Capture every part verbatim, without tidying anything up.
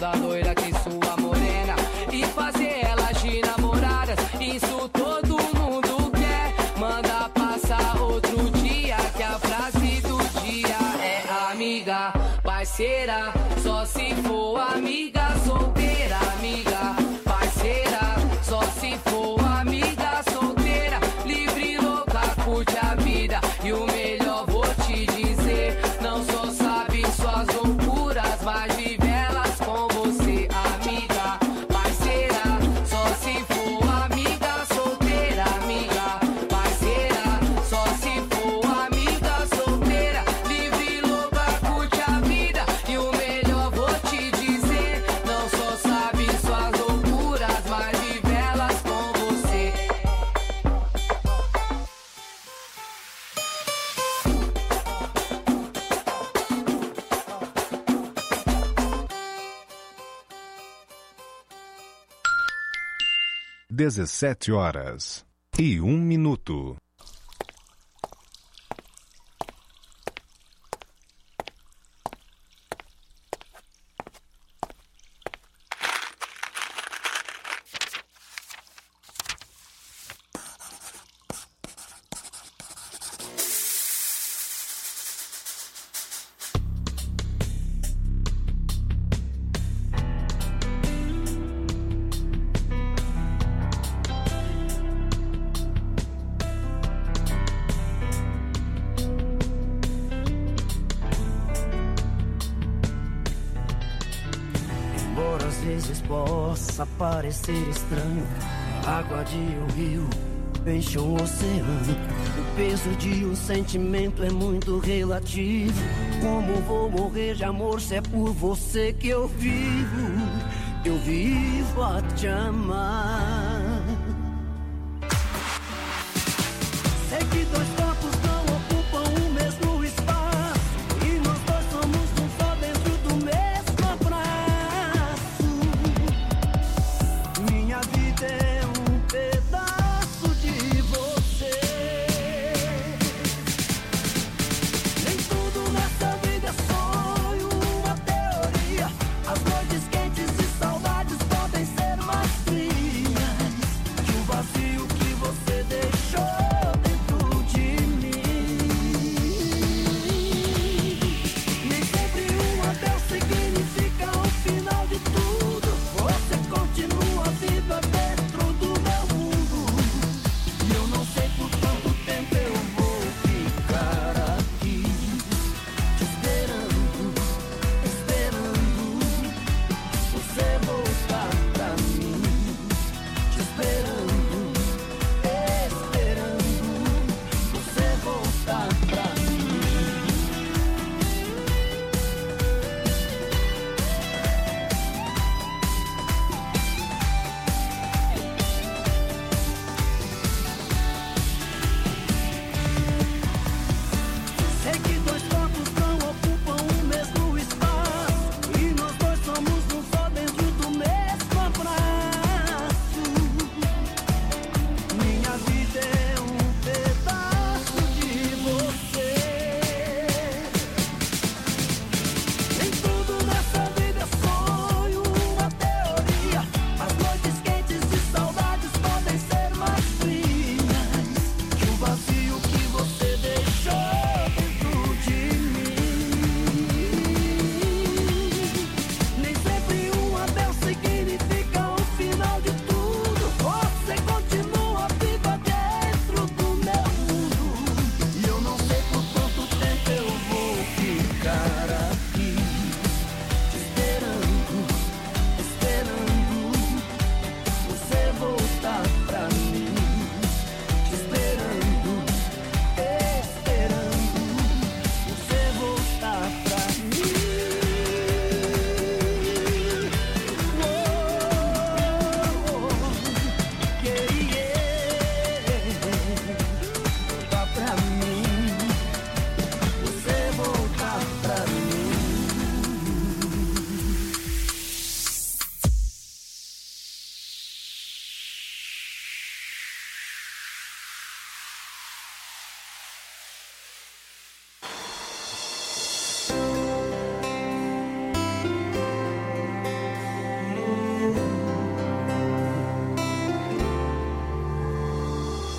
gostosa, loira que sua morena, e fazer elas de namoradas. Isso todo mundo quer. Manda passar outro dia, que a frase do dia é amiga, parceira, só se for amiga solteira. Amiga, parceira, só se for amiga solteira. Livre, louca, curte a vida. E o melhor vou te dizer, não só sabe suas loucuras, mas vive elas com você. Amiga, parceira, só se for amiga solteira. Amiga, parceira, só se for amiga solteira. Livre, louca, curte a vida. E o melhor vou te dizer, não só sabe suas loucuras, mas vive elas com você. dezessete horas e um minuto. Embora às vezes possa parecer estranho, a água de um rio enche um oceano. O peso de um sentimento é muito relativo. Como vou morrer de amor se é por você que eu vivo? Eu vivo a te amar. Sei que dois corpos não ocupam o mesmo espaço, e nós dois somos um só dentro do mesmo abraço. Minha vida é um pedaço de você. Nem tudo nessa vida é sonho, uma teoria. As noites quentes e saudades podem ser mais frias que o vazio que você deixou dentro de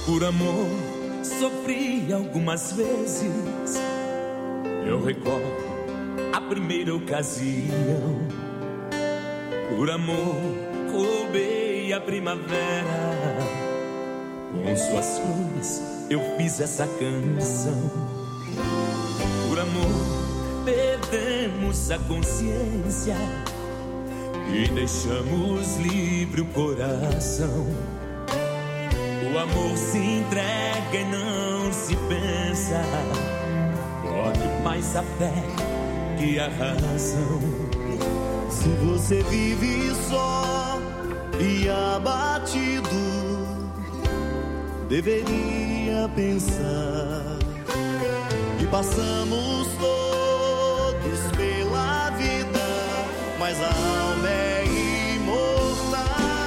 Por amor sofri algumas vezes. Eu recordo a primeira ocasião. Por amor roubei a primavera. Com suas flores eu fiz essa canção. Por amor perdemos a consciência e deixamos livre o coração. O amor se entrega e não se pensa. Pode mais a fé que a razão. Se você vive só e abatido, deveria pensar que passamos todos pela vida, mas a alma é imortal.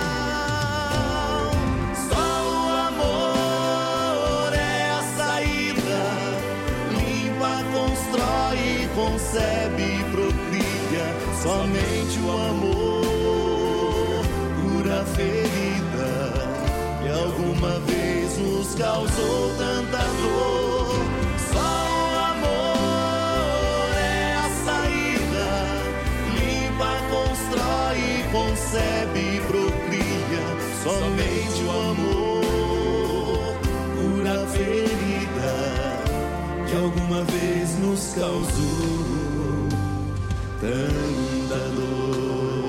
Só o amor é a saída, limpa, constrói, concebe, procria. Somente o amor cura a ferida que alguma vez nos causou tanta dor. Só o amor é a saída, limpa, constrói, concebe, procria. Somente o amor cura a ferida que alguma vez nos causou tanta dor.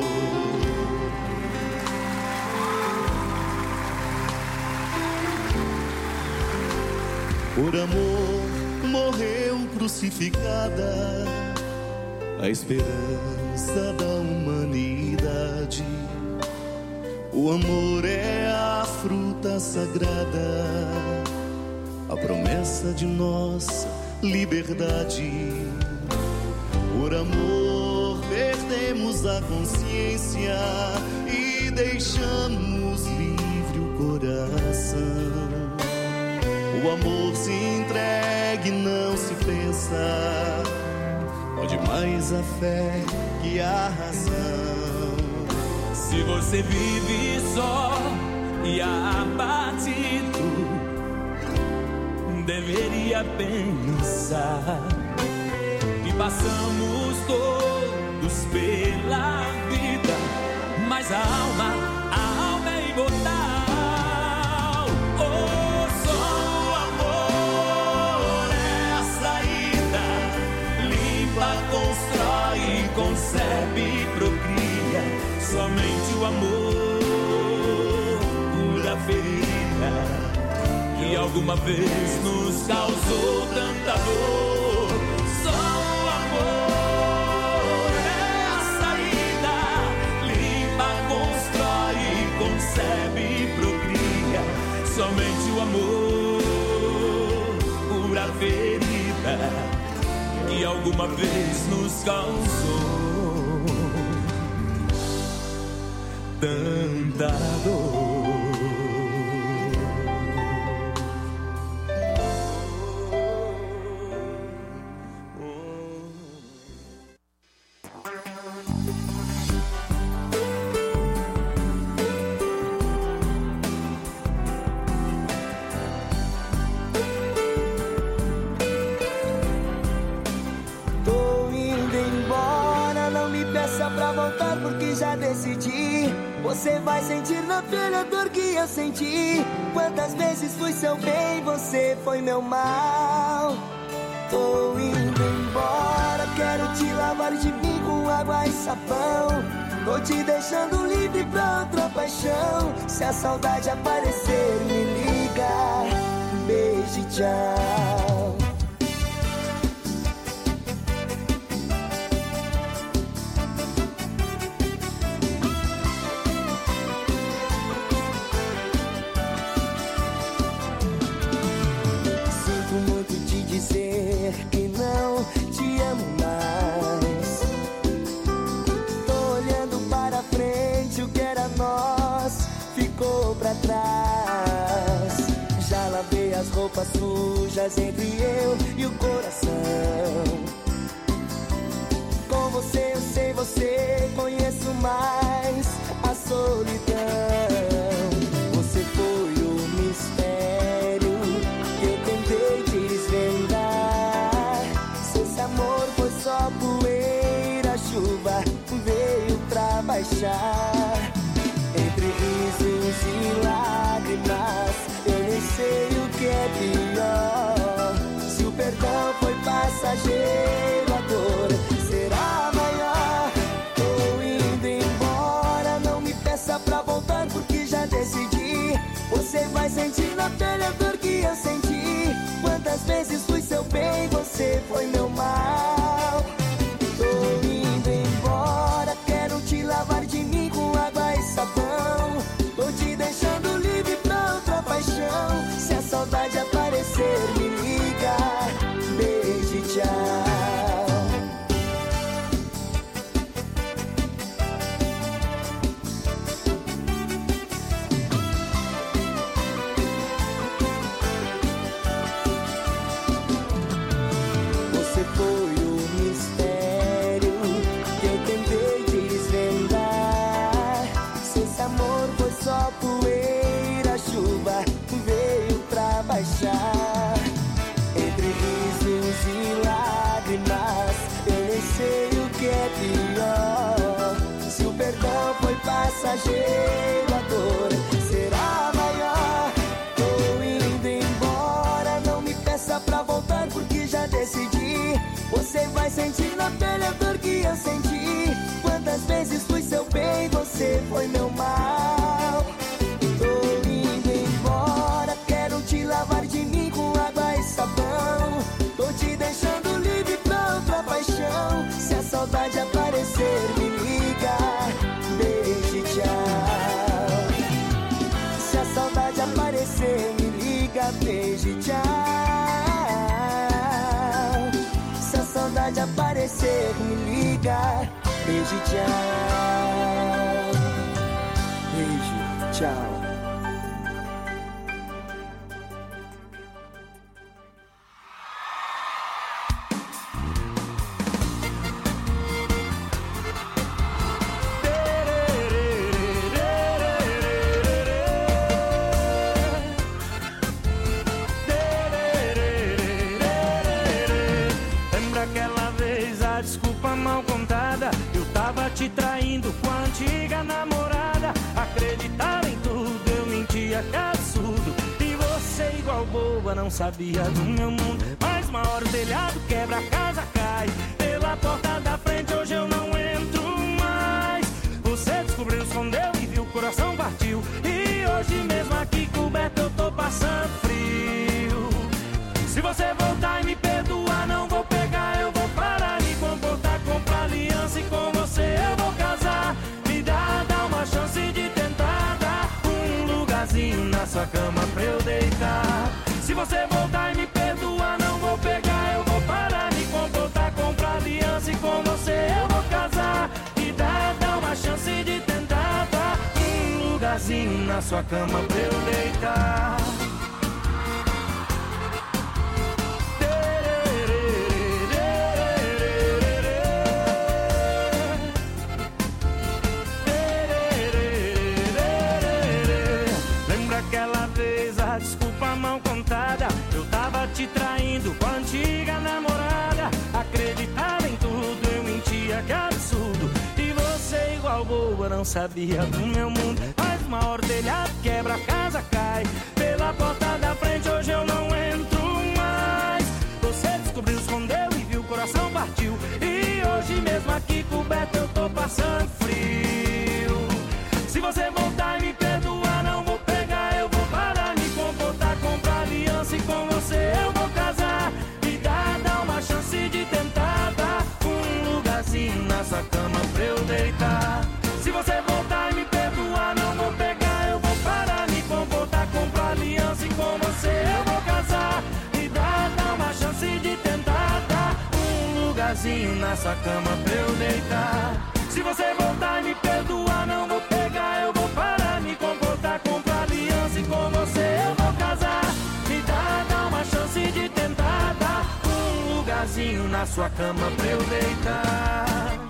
Por amor morreu crucificada a esperança da humanidade. O amor é a fruta sagrada, a promessa de nossa liberdade. Por amor perdemos a consciência e deixamos livre o coração. O amor se entrega e não se pensa, pode mais a fé que a razão. Se você vive só e abatido, deveria pensar que passamos todos pela vida, mas a alma, a alma é imortal. Constrói, concebe, procria. Somente o amor cura a ferida que alguma vez nos causou tanta dor. Só o amor é a saída, limpa, constrói, concebe, procria. Somente o amor cura a ferida que alguma vez nos causou tanta dor. Você vai sentir na pele a dor que eu senti. Quantas vezes fui seu bem, você foi meu mal. Tô indo embora, quero te lavar de mim com água e sabão. Tô te deixando livre pra outra paixão. Se a saudade aparecer, me liga. Beijo e tchau. Que não te amo mais. Tô olhando para frente, o que era nós ficou pra trás. Já lavei as roupas sujas entre eu e o coração. Com você eu sei, você conheço mais a solidão. Você foi o mistério passageiro, a dor será maior. Tô indo embora, não me peça pra voltar porque já decidi. Você vai sentir na pele a dor que eu senti. Quantas vezes fui seu bem, você foi meu mal. Tô indo embora, quero te lavar de mim com água e sabão. Tô te deixando livre pra outra paixão. Se a saudade aparecer, me liga. Beijo e tchau. Você foi o mistério que eu tentei desvendar. Se esse amor foi só poeira, a chuva veio pra baixar. Entre risos e lágrimas, eu nem sei o que é pior. Se o perdão foi passageiro, a dor será maior. Tô indo embora, não me peça pra voltar porque já decidi. Você vai sentir na pele a dor que eu senti. Quantas vezes fui seu bem, você foi meu mal. Tô indo embora, quero te lavar de mim com água e sabão. Tô te deixando livre pra outra paixão. Se a saudade aparecer, me liga. Beijo e tchau. Se a saudade aparecer, me liga. Beijo e tchau. Se a saudade aparecer, me liga. Beijo e tchau. Beijo, tchau. Lembra aquela vez a desculpa mal contada? Eu tava te traindo com a antiga namorada. Acreditava em tudo, eu mentia, que absurdo. E você igual boba não sabia do meu mundo. Mas uma hora o telhado quebra, a casa cai. Pela porta da frente hoje eu não entro mais. Você descobriu, escondeu e viu, o coração partiu. E hoje mesmo aqui coberto eu tô passando frio. Se você voltar e me perdoar, não vou pegar, eu vou parar, me comportar, comprar aliança e com você eu vou casar. Me dá, dá uma chance de tentar dar um lugarzinho na sua cama pra eu deitar. Se você voltar e me perdoar, não vou pegar, eu vou parar, me comportar, comprar aliança e com você eu vou casar. Me dá, dá uma chance de tentar dar um lugarzinho na sua cama pra eu deitar. Desculpa mal contada, eu tava te traindo com a antiga namorada. Acreditava em tudo, eu mentia, que absurdo. E você igual boa não sabia do meu mundo. Mas uma hora o telhado quebra, a casa cai. Pela porta da frente hoje eu não entro mais. Você descobriu, escondeu e viu, o coração partiu. E hoje mesmo aqui coberto eu tô passando frio. Se você voltar e me perdoar, não vou pegar, eu vou parar, me comportar, comprar aliança e com você eu vou casar. Me dá, dá uma chance de tentar dar um lugarzinho na sua cama pra eu deitar. Se você voltar e me perdoar, não vou pegar, eu vou parar, me comportar, comprar aliança e com você eu vou casar. Me dá, dá uma chance de tentar dar um lugarzinho na sua cama pra eu deitar. Se você voltar e me perdoar, não vou pegar, eu vou parar, me comportar, comprar aliança e com você eu vou casar. Me dá, dá uma chance de tentar dar um lugarzinho na sua cama pra eu deitar.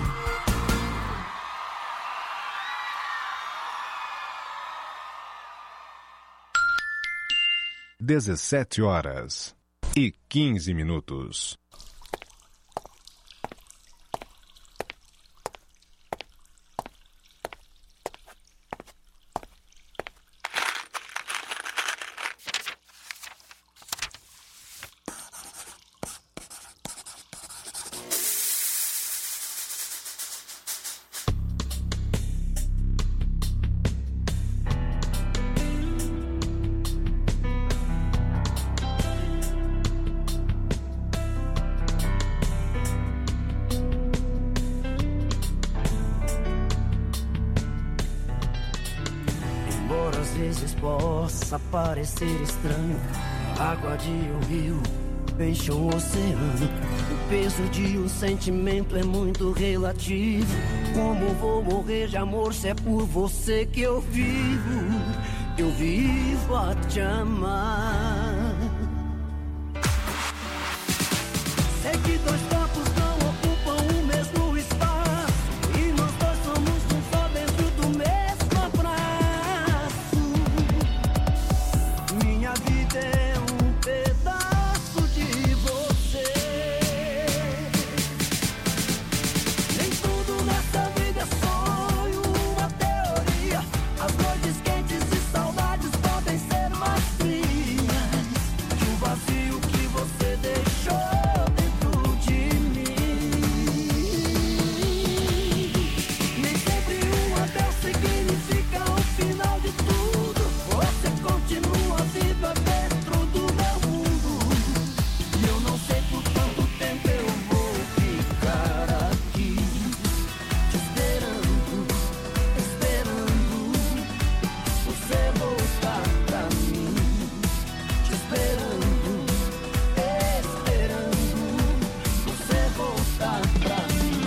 dezessete horas e quinze minutos. vezes possa parecer estranho, água de um rio, peixe um oceano. O peso de um sentimento é muito relativo. Como vou morrer de amor se é por você que eu vivo? Eu vivo a te amar. Sei que dois corpos não ocupam o mesmo espaço, e nós dois somos um só dentro do mesmo abraço. Minha vida é um pedaço de você. Nem tudo nessa vida é sonho, uma teoria. As noites quentes e saudades podem ser mais frias que o vazio que você deixou dentro de mim. Nem sempre um adeus significa o final de tudo. Você continua viva dentro do meu mundo, e eu não sei por quanto tempo eu vou ficar aqui te esperando, esperando você voltar pra mim, te esperando, esperando você voltar pra mim.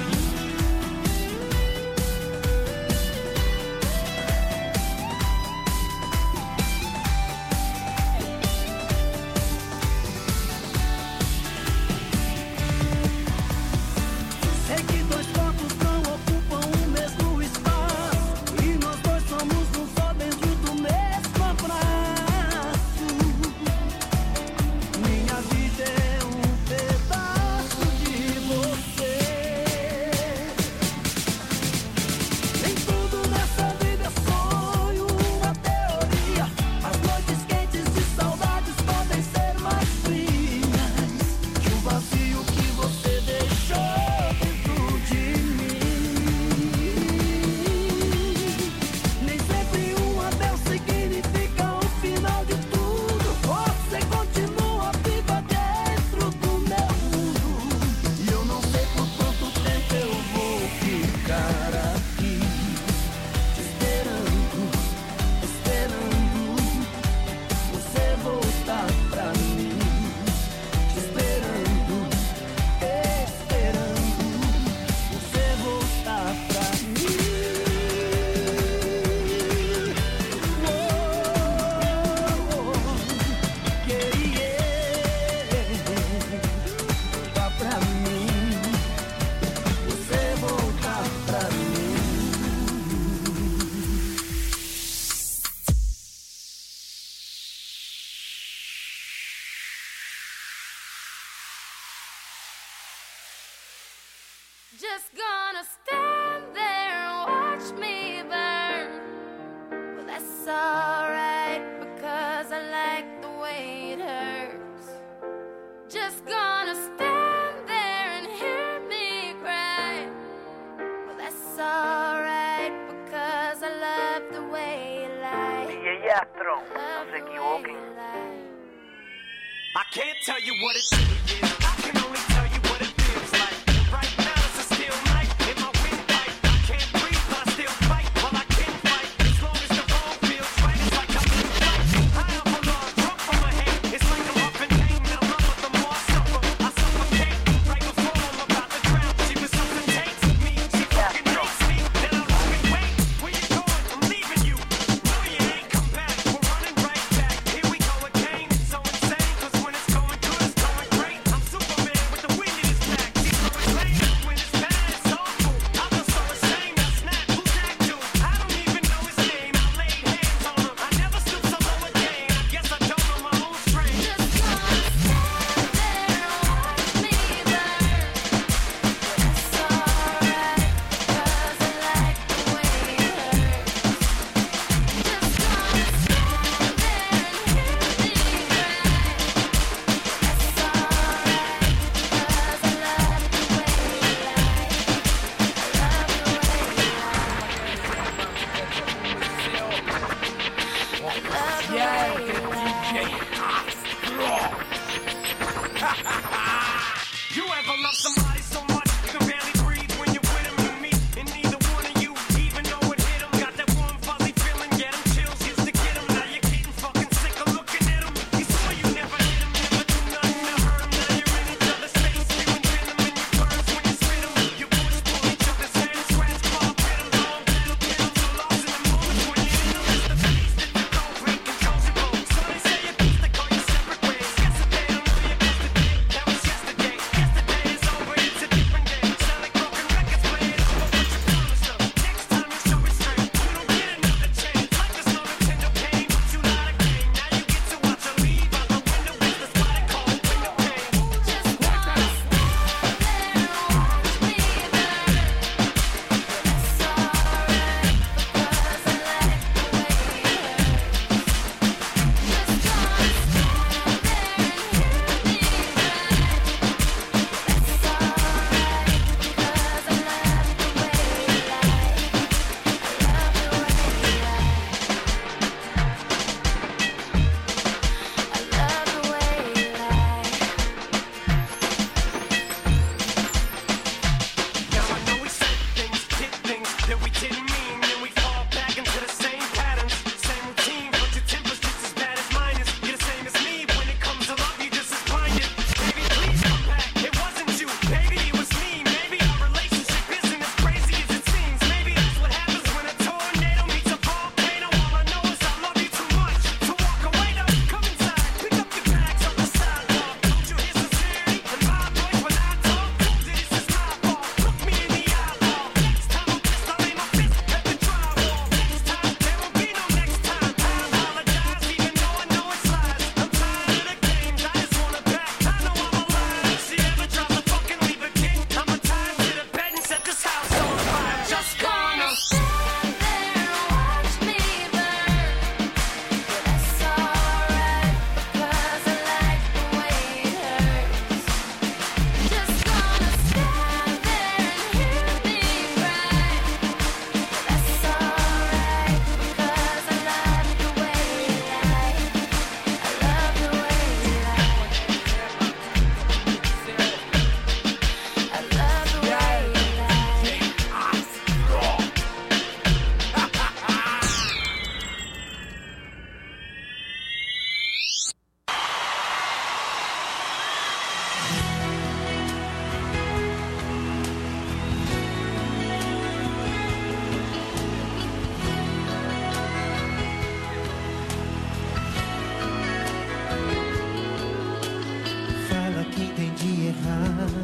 Sei que dois corpos não ocupam o mesmo espaço, e nós dois somos um só dentro do mesmo abraço. Minha vida é um pedaço de você. Nem tudo nessa vida é sonho, uma teoria. As noites quentes e saudades podem ser mais frias que o vazio que você deixou dentro de mim. Nem sempre um adeus significa o final de tudo. Você continua viva dentro do meu mundo, e eu não sei por quanto tempo eu vou ficar aqui te esperando, esperando você voltar pra mim, te esperando, esperando você voltar pra mim. Oh, oh, yeah, yeah. Voltar pra mim, você voltar pra mim. Just gonna stand there and watch me burn. Well, that's alright, because I like the way it hurts. Just gonna stand there and hear me cry. Well, that's alright, because I love the way you lie. D J Astro, no Love se the way equivoquen. you lie. I can't tell you what it is. I can only tell you what it feels like. Right now it's a steel night in my windpipe. I can't breathe, but I still fight. Well, I can't fight as long as the road feels right. It's like I'm in flight. High up along, drunk from my head. It's like I'm up in pain. And I'm up, but the more I suffer, I suffocate. Right before I'm about to drown, she resuscitates me. She fucking hates me. Then I look and wait. Where you going? I'm leaving you. No, you ain't come back. We're running right back. Here we go again. It's so insane, 'cause when it's going good, it's going great. I'm Superman with the wind in his back. She's so insane. When it's bad, it's awful. I feel so ashamed. I snap. Who's that dude? I don't even know his name. I laid hands on him. I never stoop so low again. I guess I don't know my own strength. Just gonna stand there and watch me burn. That's alright, 'cause I like the way it hurts. Just gonna stand there and hear me cry. That's alright, 'cause I love the way you lie. I love the way you lie. I love the way you lie. You ever love somebody so much you can barely breathe when you're with them? You meet, and neither one of you even know it hit them. Got that warm fuzzy feeling, get them chills, gets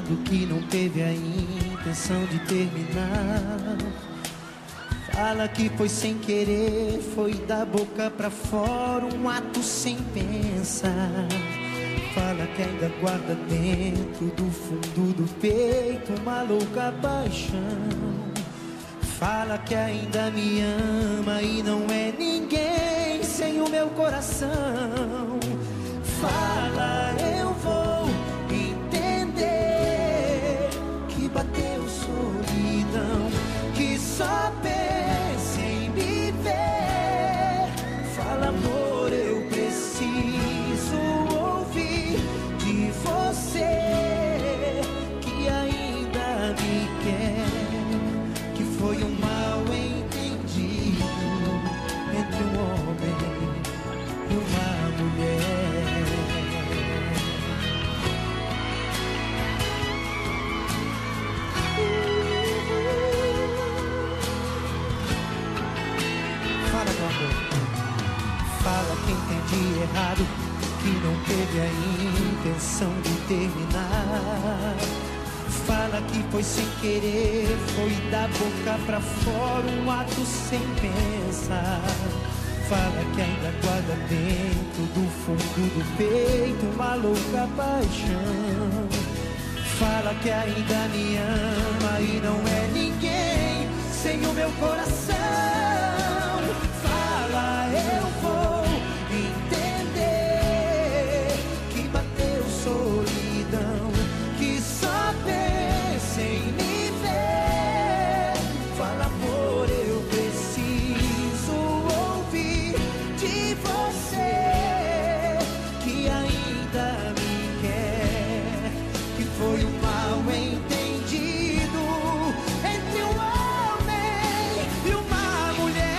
errado, que não teve a intenção de terminar. Fala que foi sem querer, foi da boca pra fora, um ato sem pensar. Fala que ainda guarda dentro do fundo do peito uma louca paixão. Fala que ainda me ama e não é ninguém sem o meu coração. Fala, eu vou entender que bateu solidão, que só pensa em me ver. Fala, amor, eu preciso ouvir de você que ainda me quer, que foi um mal entendido entre um homem e uma mulher. Fala, meu amor. Fala que entendi errado, que não teve a intenção de terminar. Fala que foi sem querer, foi da boca pra fora, um ato sem pensar. Fala que ainda guarda dentro do fundo do peito uma louca paixão. Fala que ainda me ama e não é ninguém sem o meu coração. Fala, eu vou entender que bateu solidão, que só pensa em me ver. Fala, amor, eu preciso ouvir de você que ainda me quer, que foi um mal entendido entre um homem e uma mulher.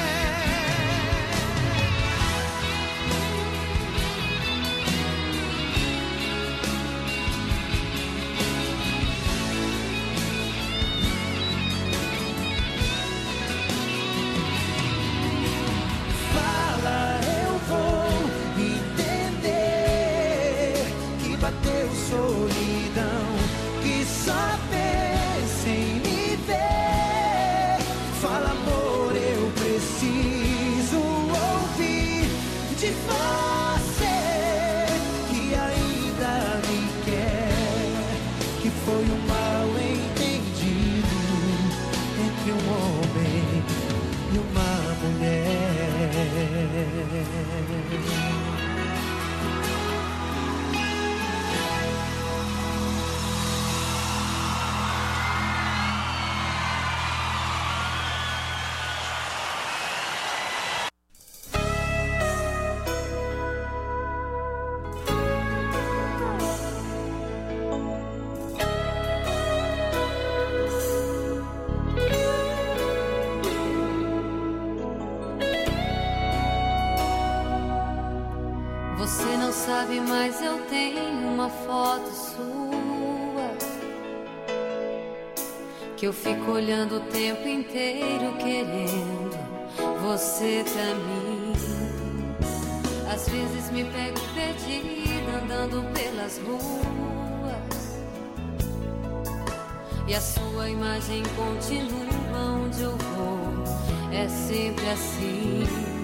Fala, eu vou entender que bateu solidão, que só pensa em me ver. Fala, amor, eu preciso ouvir de você que ainda me quer, que foi um mal entendido entre um homem e uma mulher. Você não sabe, mas eu tenho uma foto sua que eu fico olhando o tempo inteiro querendo você pra mim. Às vezes me pego perdida andando pelas ruas e a sua imagem continua onde eu vou. É sempre assim.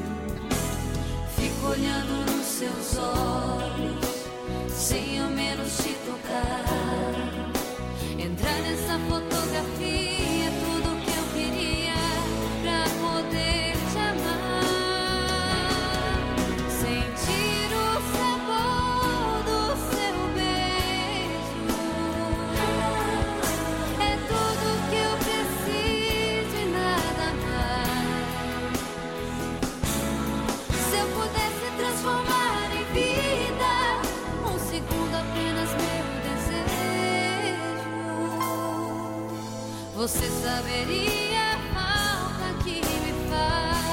Fico olhando nos seus olhos sem ao menos te tocar. Entrar nessa fotografia é tudo que eu queria pra poder te amar. Sentir o sabor do seu beijo é tudo que eu preciso e nada mais. Se eu pudesse transformar em vida um segundo apenas meu desejo, você saberia a falta que me faz.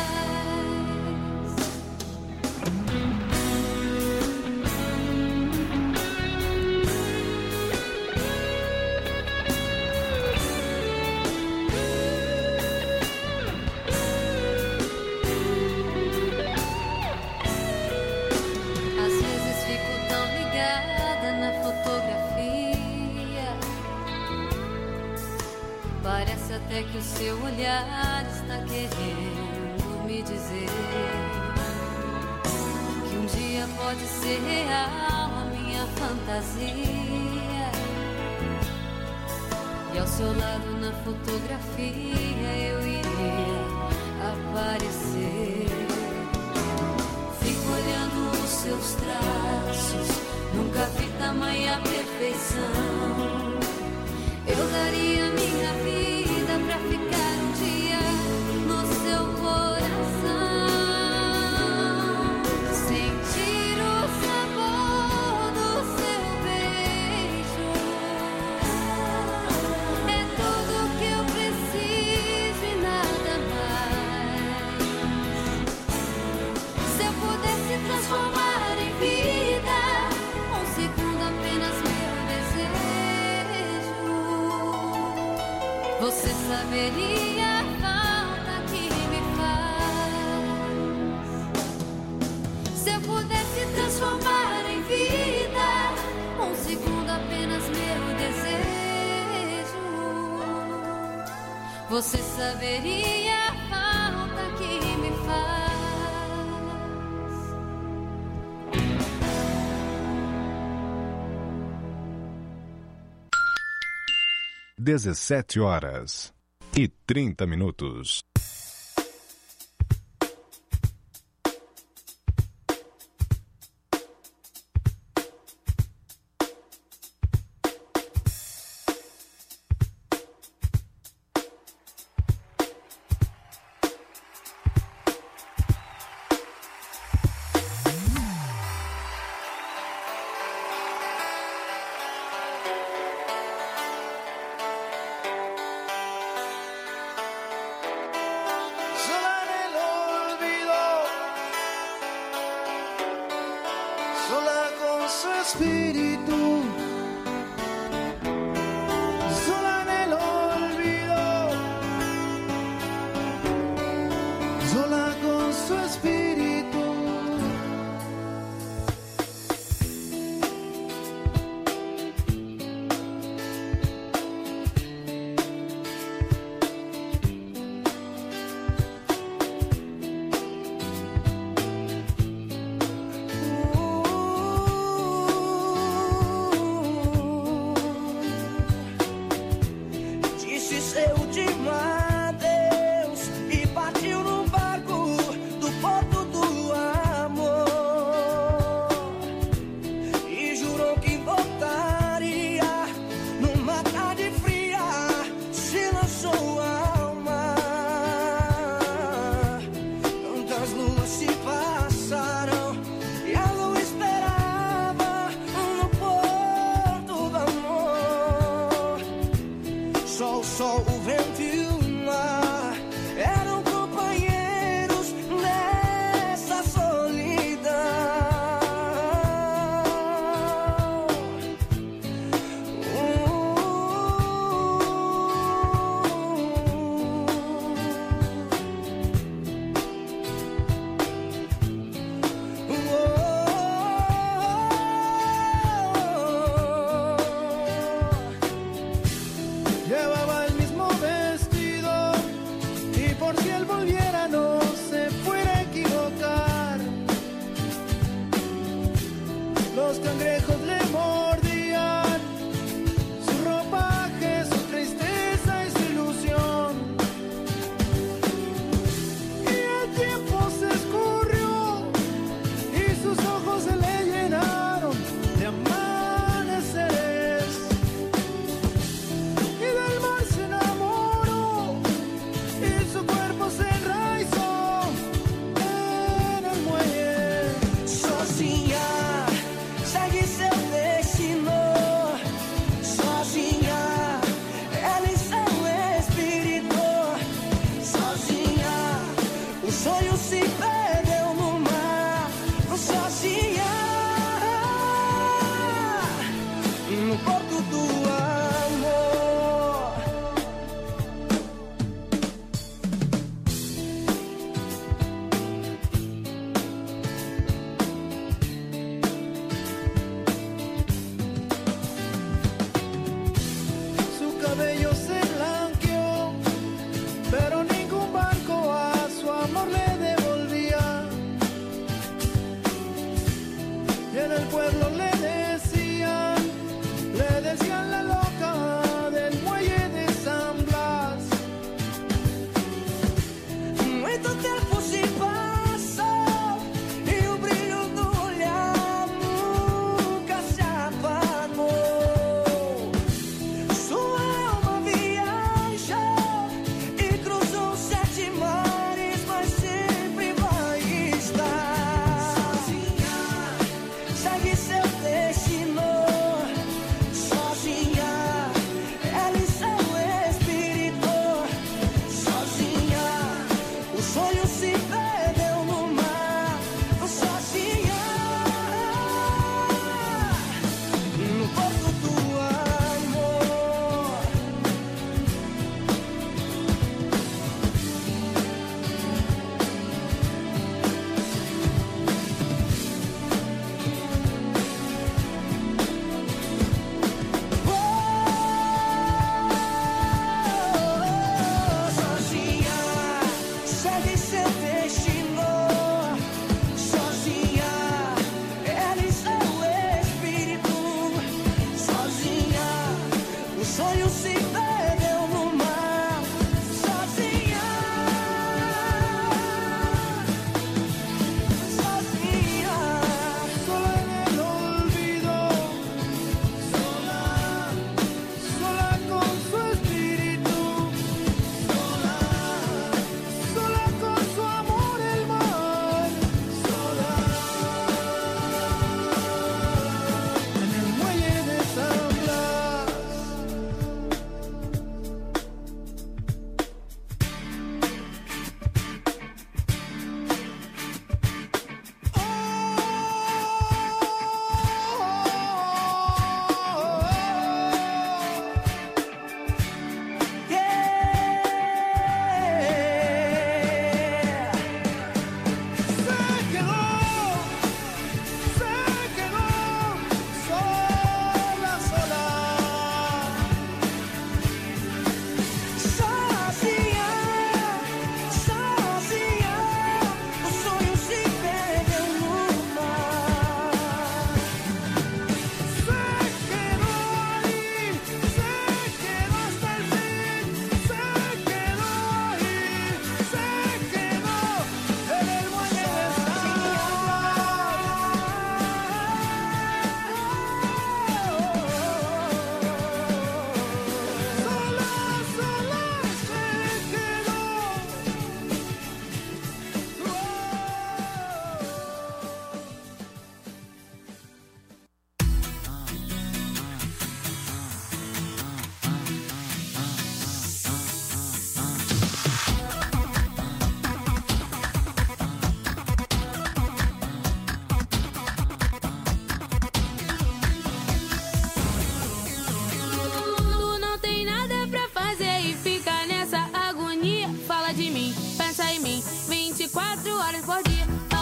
Às vezes fico tão ligada na fotografia é que o seu olhar está querendo me dizer? Que um dia pode ser real a minha fantasia, e ao seu lado na fotografia eu iria aparecer. Fico olhando os seus traços, nunca vi tamanha perfeição. Eu daria minha vida pra ficar um dia no seu coração, sentir o sabor do seu beijo. É tudo que eu preciso e nada mais. Se eu pudesse transformar em vida um segundo apenas meu desejo, você saberia a falta que me faz. Se eu pudesse transformar em vida um segundo apenas meu desejo, você saberia a falta que me faz. dezessete horas e trinta minutos. Sola nel olvido, sola con su espíritu, sola nel olvido, sola con su espíritu.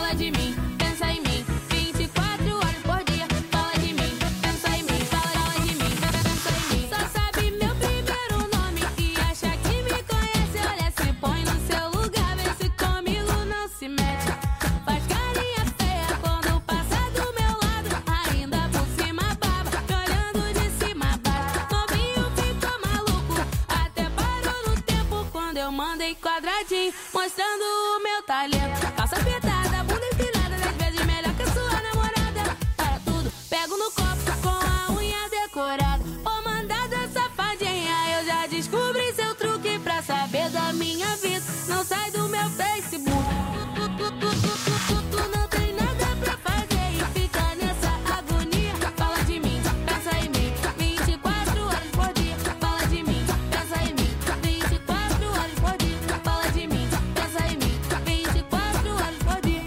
fala de mim, pensa em mim, vinte e quatro horas por dia. Fala de mim, pensa em mim, fala, fala de mim, pensa em mim. Só sabe meu primeiro nome e acha que me conhece. Olha, se põe no seu lugar, vê se comigo não se mete. Faz carinha feia quando passa do meu lado, ainda por cima baba, me olhando de cima a baixo. Novinho ficou maluco, até parou no tempo quando eu mandei quadradinho, mostrando o meu talento. Calça apertada, bunda empinada, dez vezes melhor que a sua namorada. Para tudo, pego no copo com a unha decorada. Ô mandada safadinha, eu já descobri seu truque pra saber da minha vida. Não sai do meu Facebook. Tu, tu, tu, tu, tu, tu, tu não tem nada pra fazer e fica nessa agonia. Fala de mim, pensa em mim, vinte e quatro horas por dia. Fala de mim, pensa em mim, vinte e quatro horas por dia. Fala de mim, pensa em mim, vinte e quatro horas por dia.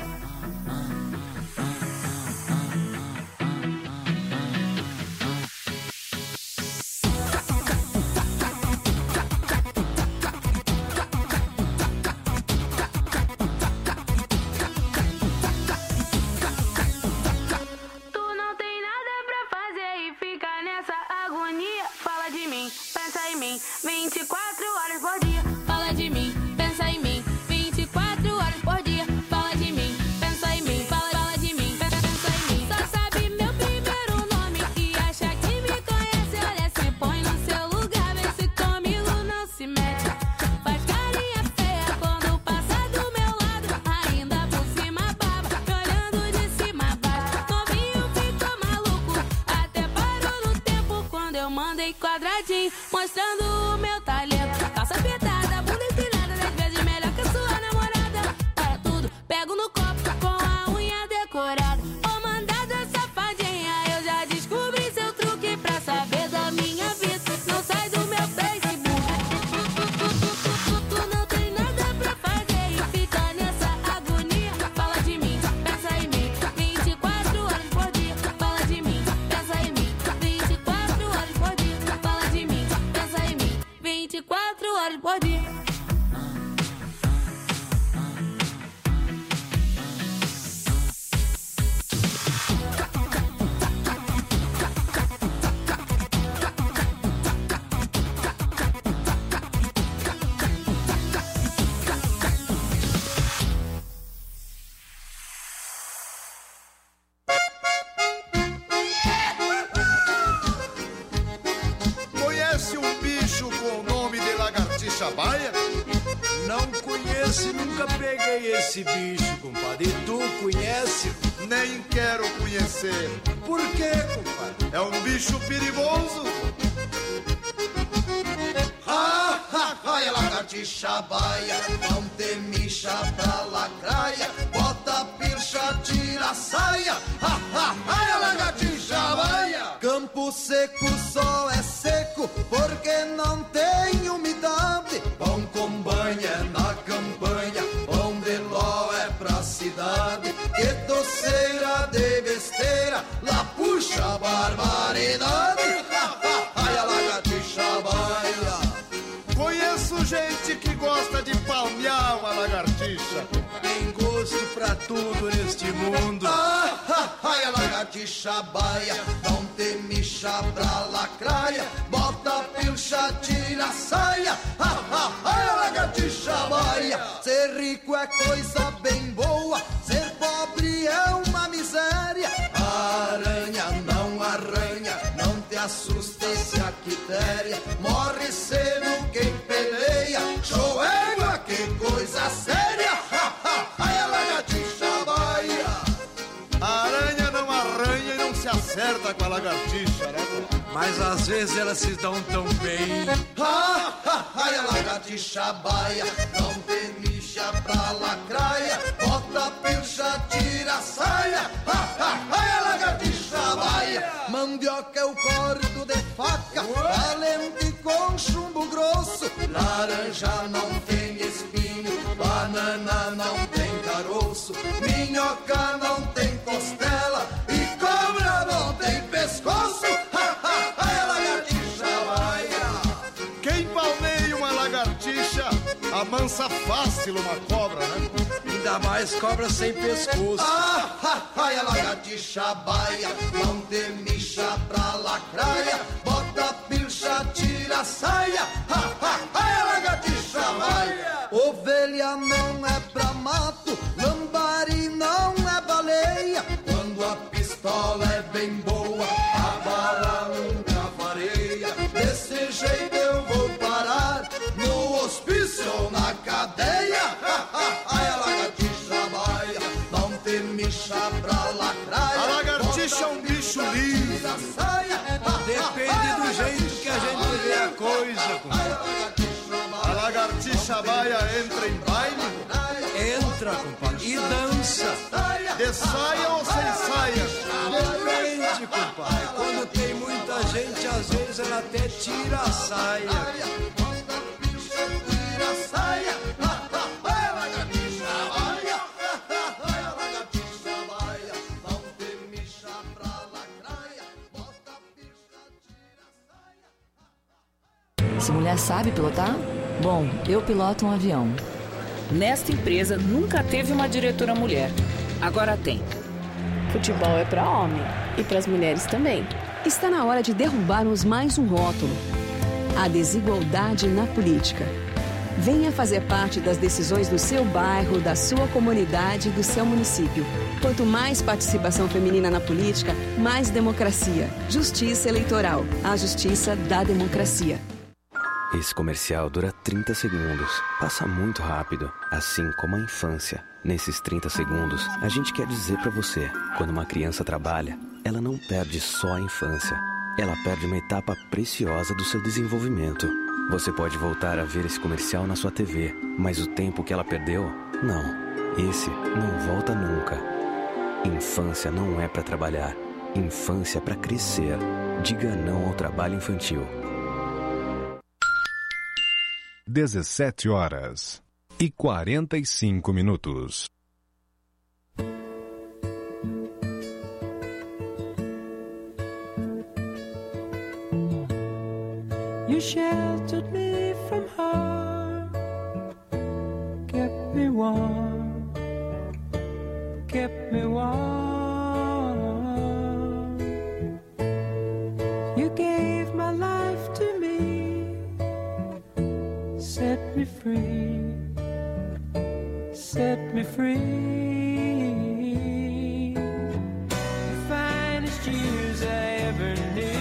Tu não tem nada pra fazer e fica nessa agonia. Fala de mim, pensa em mim, vinte e quatro horas por dia. Fala de mim, pensa em mim, vinte e quatro horas por dia. Fala de mim, pensa em mim, fala, fala de mim, pensa em mim. Só sabe meu primeiro nome e acha que me conhece. Olha, se põe no seu lugar, vê se comigo não se mete. Faz carinha feia quando passa do meu lado, ainda por cima baba, me olhando de cima a baixo. Novinho ficou maluco, até parou no tempo quando eu mandei quadradinho, mostrando o meu talento. Calça apertada, bunda empinada, dez vezes melhor que a sua namorada. Para tudo, pego no copo com a unha decorada. Ô mandada safadinha, eu já descobri seu truque pra saber da minha vida. Não sai do meu Facebook. Tu, tu, tu, tu, tu, tu não tem nada pra fazer e fica nessa agonia. Fala de mim, pensa em mim, vinte e quatro horas por dia. Fala de mim, pensa em mim, vinte e quatro horas por dia. Fala de mim, pensa em mim, vinte e quatro horas por dia. Conhece um bicho com o nome de lagartixa baia? Não conheço e nunca peguei esse bicho, compadre. E tu conhece? Nem quero conhecer. Por quê, compadre? É um bicho perigoso. Ha, ha, ha, é lagartixa baia, não te mixa pra lacraia, bota a pircha, tira a saia. Ha, ha, ha, é lagartixa baia. Campo seco só é seco porque não tem umidade. Pão com banha na campanha, pão de ló é pra cidade. Que doceira de besteira, lá puxa a barbaridade. Ha, ha, ha, é lagartixa baia. Conheço gente que gosta de palmear uma lagartixa. Tem gosto pra tudo neste mundo. Ah, ah, ah, é lagartixa baia, não te mixa pra lacraia, bota a pilcha, tira a saia. Ah, ah, ah, é lagartixa baia. Ser rico é coisa bem boa, ser pobre é uma miséria. A aranha não arranha, não te assusta esse quitéria. Morre cedo quem peleia, show égua, que coisa séria. Ha, ha, ha, é lagartixa baia. A aranha não arranha e não se acerta com a lagartixa, né? Mas às vezes elas se dão tão bem. Ha, ha, ha, é lagartixa baia, não te mixa pra lacraia, bota a pilcha, tira a saia. Ha, ha, ha, é lagartixa baia. Mandioca eu corto de faca, valente com chumbo grosso. Laranja não tem espinho, banana não tem caroço, minhoca não tem costela e cobra não tem pescoço. Ha, ha, ha, é lagartixa baia. Quem palmeia uma lagartixa amansa fácil uma cobra, né? Ainda ainda mais cobra sem pescoço. Ah, ha, ai, a lagartixa baia, não temicha pra lacraia, bota a pilcha, tira a saia, ha, ha, ai, a lagartixa baia. Ovelha não é pra mato, lambari não é baleia, quando a pistola é bem boa, a bala nunca fareia. Desse jeito eu vou parar, no hospício ou na cadeia, ha, ha, ai, a lagartixa baia, não temicha pra lacraia. A lagartixa é um bicho livre. Depende do jeito que a gente vê a coisa, compadre. A lagartixa baia entra em baile? Entra, compadre, e dança. De saia ou sem saia? Depende, compadre. Quando tem muita gente, às vezes ela até tira a saia. Tira a saia, ha, ha, ai, a lagartixa baia, ha, ha, ai, a lagartixa baia, não temicha pra lacraia, bota a pilcha, tira a saia. Se mulher sabe pilotar? Bom, eu piloto um avião. Nesta empresa nunca teve uma diretora mulher. Agora tem. Futebol é para homem e para as mulheres também. Está na hora de derrubarmos mais um rótulo: a desigualdade na política. Venha fazer parte das decisões do seu bairro, da sua comunidade e do seu município. Quanto mais participação feminina na política, mais democracia. Justiça Eleitoral. A justiça da democracia. Esse comercial dura trinta segundos. Passa muito rápido, assim como a infância. Nesses trinta segundos, a gente quer dizer pra você: quando uma criança trabalha, ela não perde só a infância. Ela perde uma etapa preciosa do seu desenvolvimento. Você pode voltar a ver esse comercial na sua T V, mas o tempo que ela perdeu, não. Esse não volta nunca. Infância não é pra trabalhar. Infância é pra crescer. Diga não ao trabalho infantil. dezessete horas e quarenta e cinco minutos. You sheltered me from harm, kept me warm, kept me warm. You gave my life to me, set me free, set me free. The finest years I ever knew,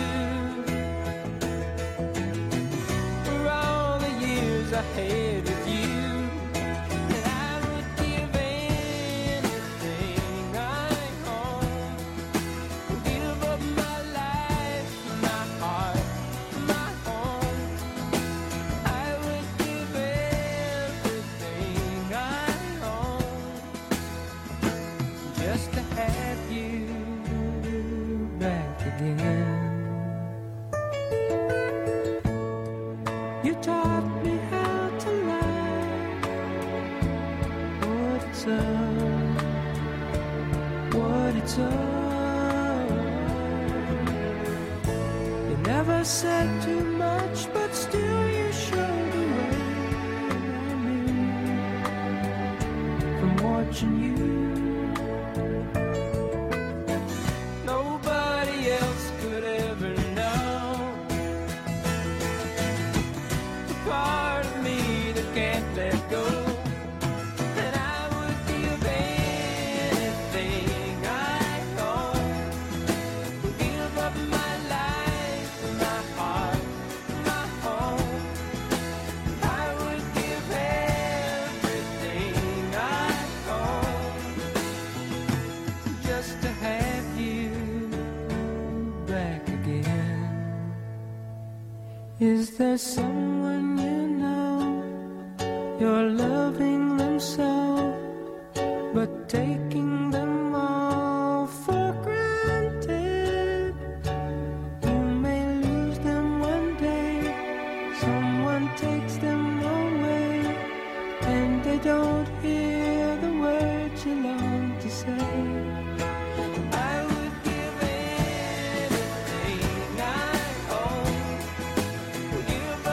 I had with you, and I would give anything I own, give up my life, my heart, my home. I would give everything I own, just to have you back again. You taught me what it's all. You never said too much, but still you showed the way I knew from watching you. Nobody else could ever know the part of me that can't let go. Is there someone you know, you're loving them so, but taking them all for granted? You may lose them one day, someone takes them away, and they don't hear the words you long to say.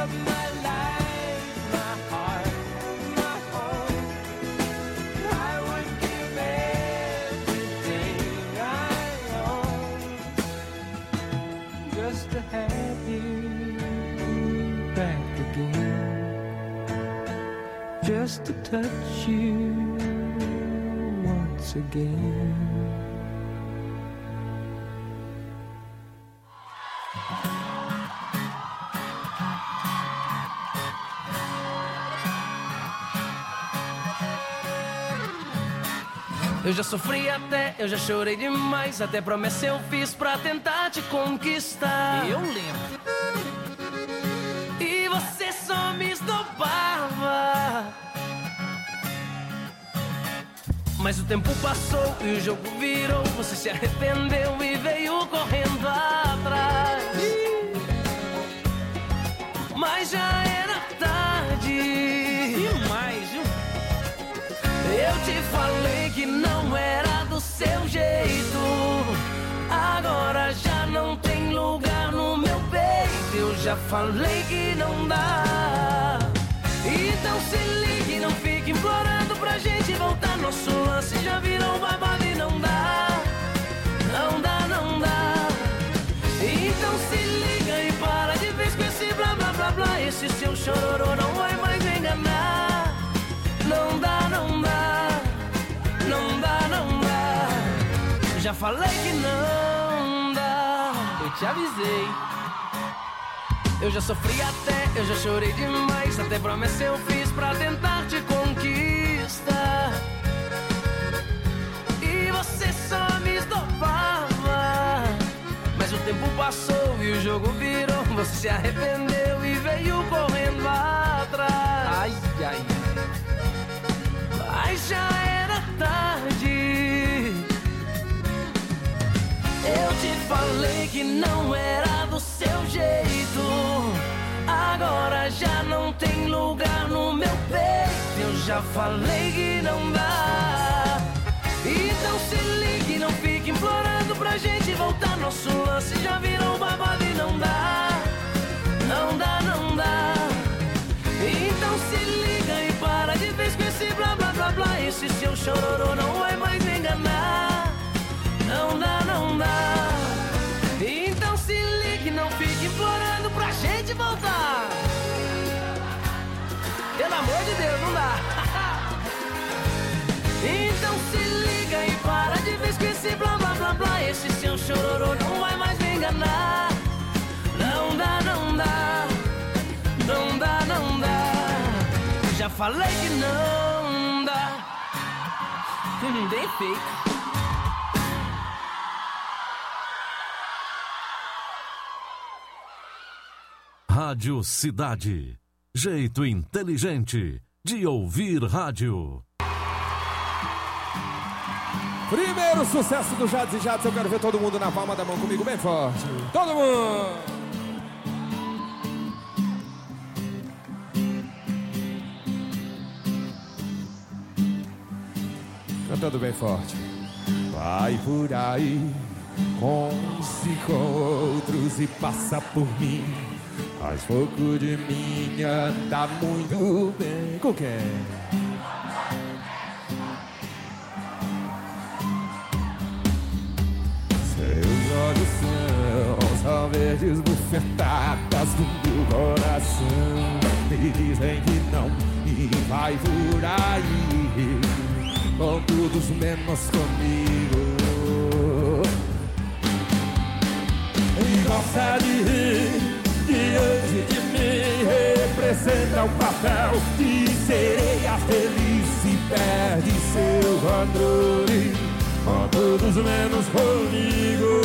I just to touch you once again. Eu já sofri até, eu já chorei demais. Até promessa eu fiz pra tentar te conquistar. Eu lembro. E você só me esnobava. Mas o tempo passou e o jogo virou. Você se arrependeu e veio correndo atrás. Mas já era tarde. E mais, viu? Eu te falei que não era do seu jeito. Agora já não tem lugar no meu peito. Eu já falei que não dá. Então se ligue, não fique implorando pra gente voltar. Nosso lance já virou babado e não dá. Não dá, não dá. Então se liga e para de vez com esse blá blá blá blá. Esse seu chororô não vai mais me enganar. Não dá, não dá. Não dá, não dá. Já falei que não dá. Eu te avisei. Eu já sofri até, eu já chorei demais. Até promessa eu fiz pra tentar te conquistar. E você só me esnobava. Mas o tempo passou e o jogo virou. Você se arrependeu e veio correndo atrás. Ai, ai, ai. Mas já era tarde. Eu te falei que não era do seu jeito. Agora já não tem lugar no meu peito. Eu já falei que não dá. Então se ligue, não fique implorando pra gente voltar. Nosso lance já virou babado e não dá. Não dá, não dá. Então se liga e para de vez com esse blá blá blá blá. Esse seu chororô não vai mais me enganar. Não dá, não dá. Então se ligue, não fique implorando pra gente voltar. Pelo amor de Deus, não dá. Então se liga e para de vez com esse blá blá blá blá. Esse seu chororô não vai mais me enganar. Não dá, não dá. Não dá, não dá. Já falei que não dá. Hum, bem feito. Rádio Cidade. Jeito inteligente de ouvir rádio. Primeiro sucesso do Jades e Jades. Eu quero ver todo mundo na palma da mão comigo bem forte. Todo mundo! Cantando bem forte. Vai por aí com uns e com outros e passa por mim. Faz pouco de mim anda muito bem. Com quem? Seus olhos são só verdes bufetadas do meu coração. Me dizem que não e vai por aí com todos menos comigo. E gosta de rir diante de mim, representa o papel de sereia feliz e perde seu controle com todos menos comigo.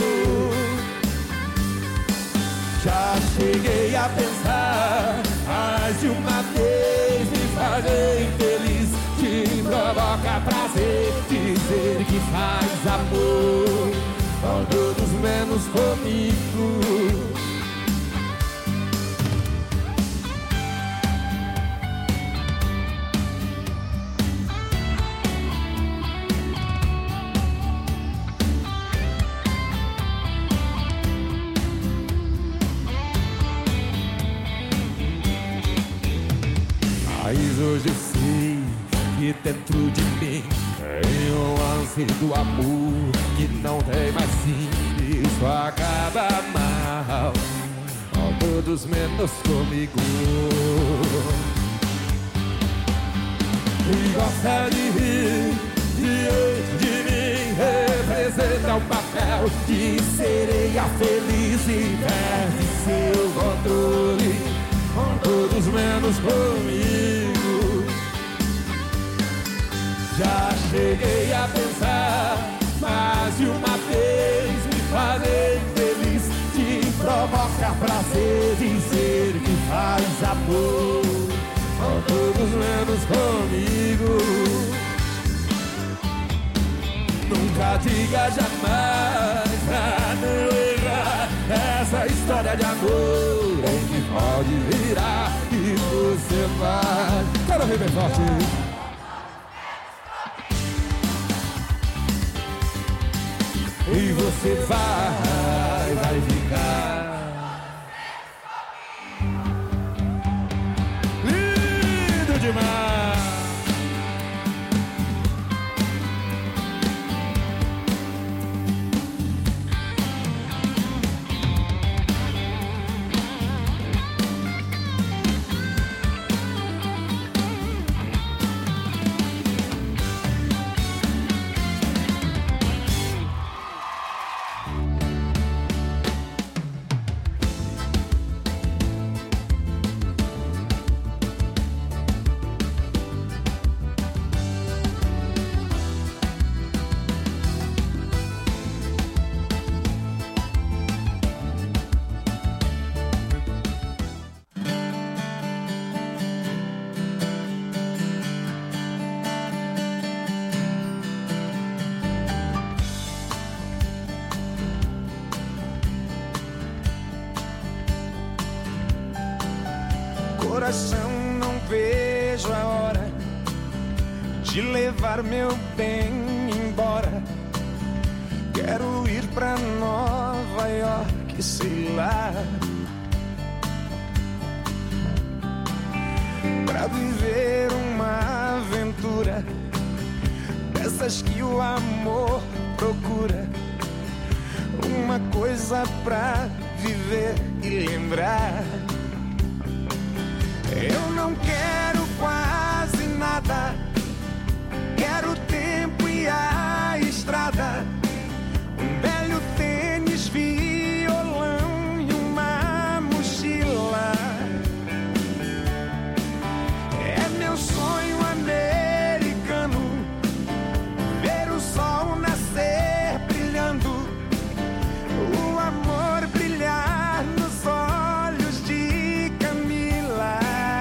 Já cheguei a pensar mais de uma vez me fazer infeliz. Te provoca prazer dizer que faz amor com todos menos comigo. Mas hoje eu sei que dentro de mim tem um lance do amor que não tem mais fim. Isso acaba mal com todos menos comigo. e gosta de rir diante de mim. Representa o papel de sereia feliz e perde seu controle com todos menos comigo. Já cheguei a pensar mais de uma vez me fazer feliz, te provoca prazer dizer que faz amor com todos menos comigo. Nunca diga jamais pra não errar, essa história de amor é que pode virar e você vai. Quero ver bem forte. E você vai, vai ficar lindo demais. Coração, não vejo a hora de levar meu bem embora. Quero ir pra Nova York, sei lá, pra viver uma aventura dessas que o amor procura. Uma coisa pra viver e lembrar. Eu não quero quase nada, quero o tempo e a estrada, um belo tênis, violão e uma mochila. É meu sonho americano, ver o sol nascer brilhando, o amor brilhar nos olhos de Camila.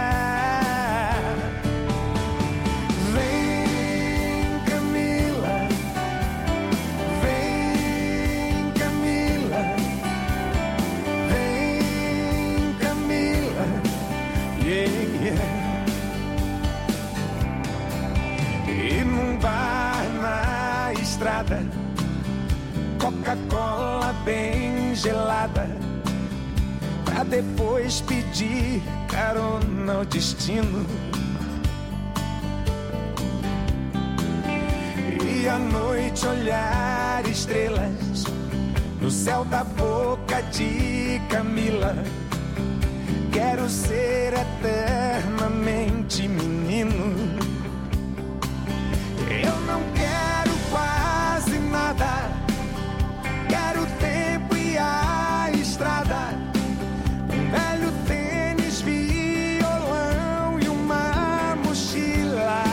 Coca-Cola bem gelada, pra depois pedir carona ao destino. E à noite olhar estrelas no céu da boca de Camila. Quero ser eternamente menino. Eu não quero quase nada, quero o tempo e a estrada, um velho tênis, violão e uma mochila.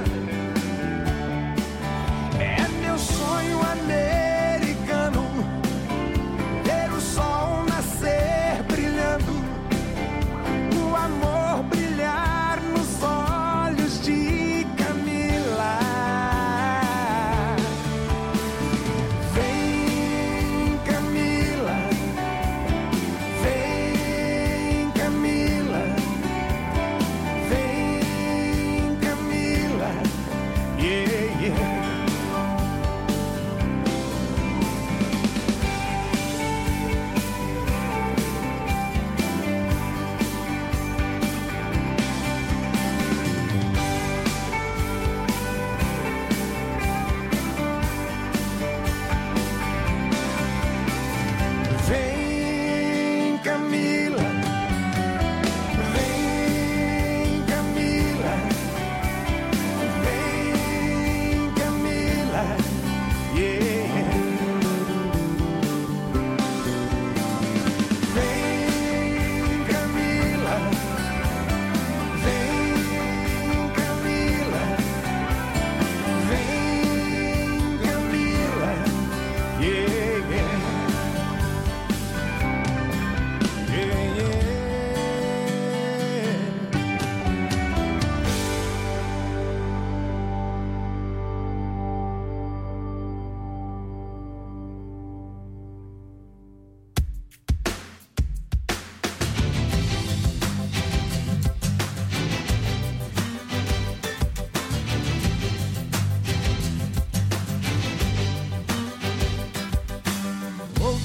É meu sonho americano, ver o sol nascer brilhando, o amor brilhar nos olhos de Camila.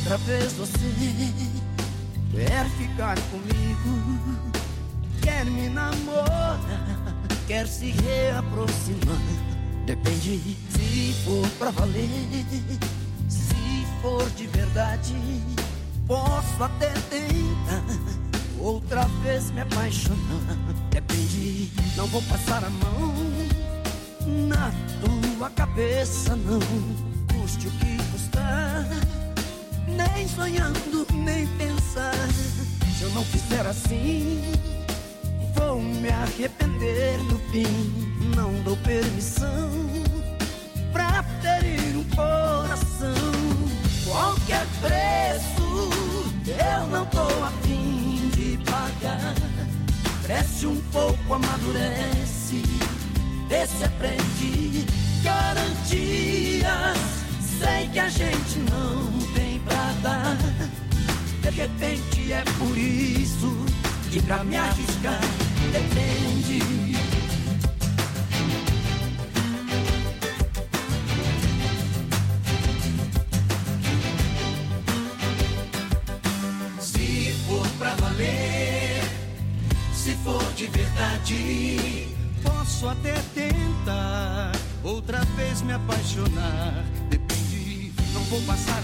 outra vez você quer ficar comigo, quer me namorar, quer se reaproximar. Depende se for pra valer, se for de verdade, posso até tentar outra vez me apaixonar. Depende, não vou passar a mão na tua cabeça, não, custe o que custar, nem sonhando, nem pensar. Se eu não fizer assim, vou me arrepender no fim. Não dou permissão pra ferir um coração. Qualquer preço eu não tô afim de pagar. Cresce um pouco, amadurece, vê se aprende. Garantias, sei que a gente não tem pra dar. De repente é por isso que pra me arriscar depende. Se for pra valer, se for de verdade, Posso até tentar outra vez me apaixonar. Depende, não vou passar